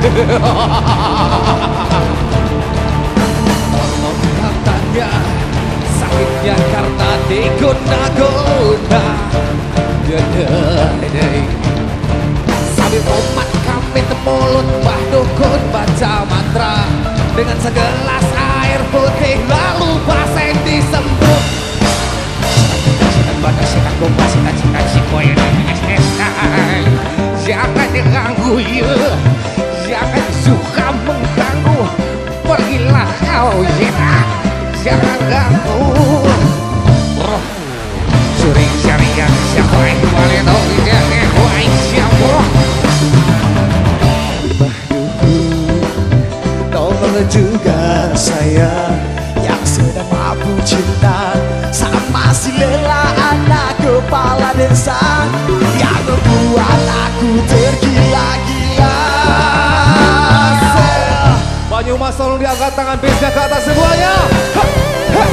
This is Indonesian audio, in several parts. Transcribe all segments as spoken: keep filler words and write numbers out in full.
Tolong katanya sakitnya karena diguna-guna. Sambil umat kami temulut Mbah Dukun baca mantra dengan segelas air putih lalu baseng disembur. Sikat bomba, sikat-sikat si boy jangan diganggu ya, jangan suka mengganggu, pergilah kau ya, jangan ganggu. Roh curi syariah siapa yang boleh tahu tidak wahai siapa? Mbah Dukun, tolong juga saya yang sedang mabuk cinta sama si Lela anak kepala desa yang membuat aku tergila-gila. Banyumas tolong diangkat tangan bisnya ke atas semuanya. Ha, ha.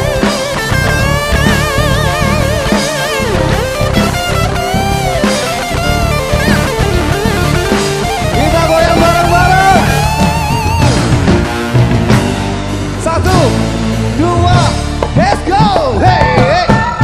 Kita goyang bareng-bareng. Satu, dua, let's go. Hey, hey.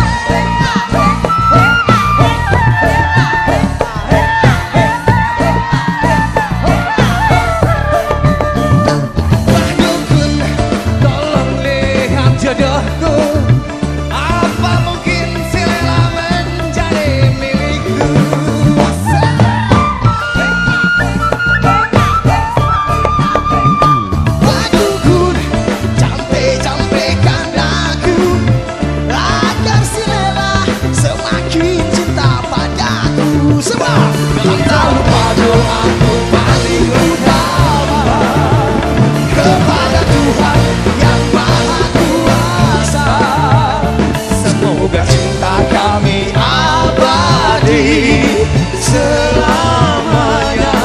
Mbah Dukun, tolong lihat jodohku. Apa mungkin si Lela menjadi milikku? Mbah Dukun, campe-campekan aku agar si Lela semakin cinta padaku. Sebab tak lupa doaku paling utama kepada Tuhan yang Maha Kuasa. Semoga cinta kami abadi selamanya.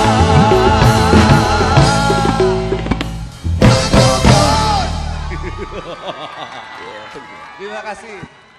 Terima kasih.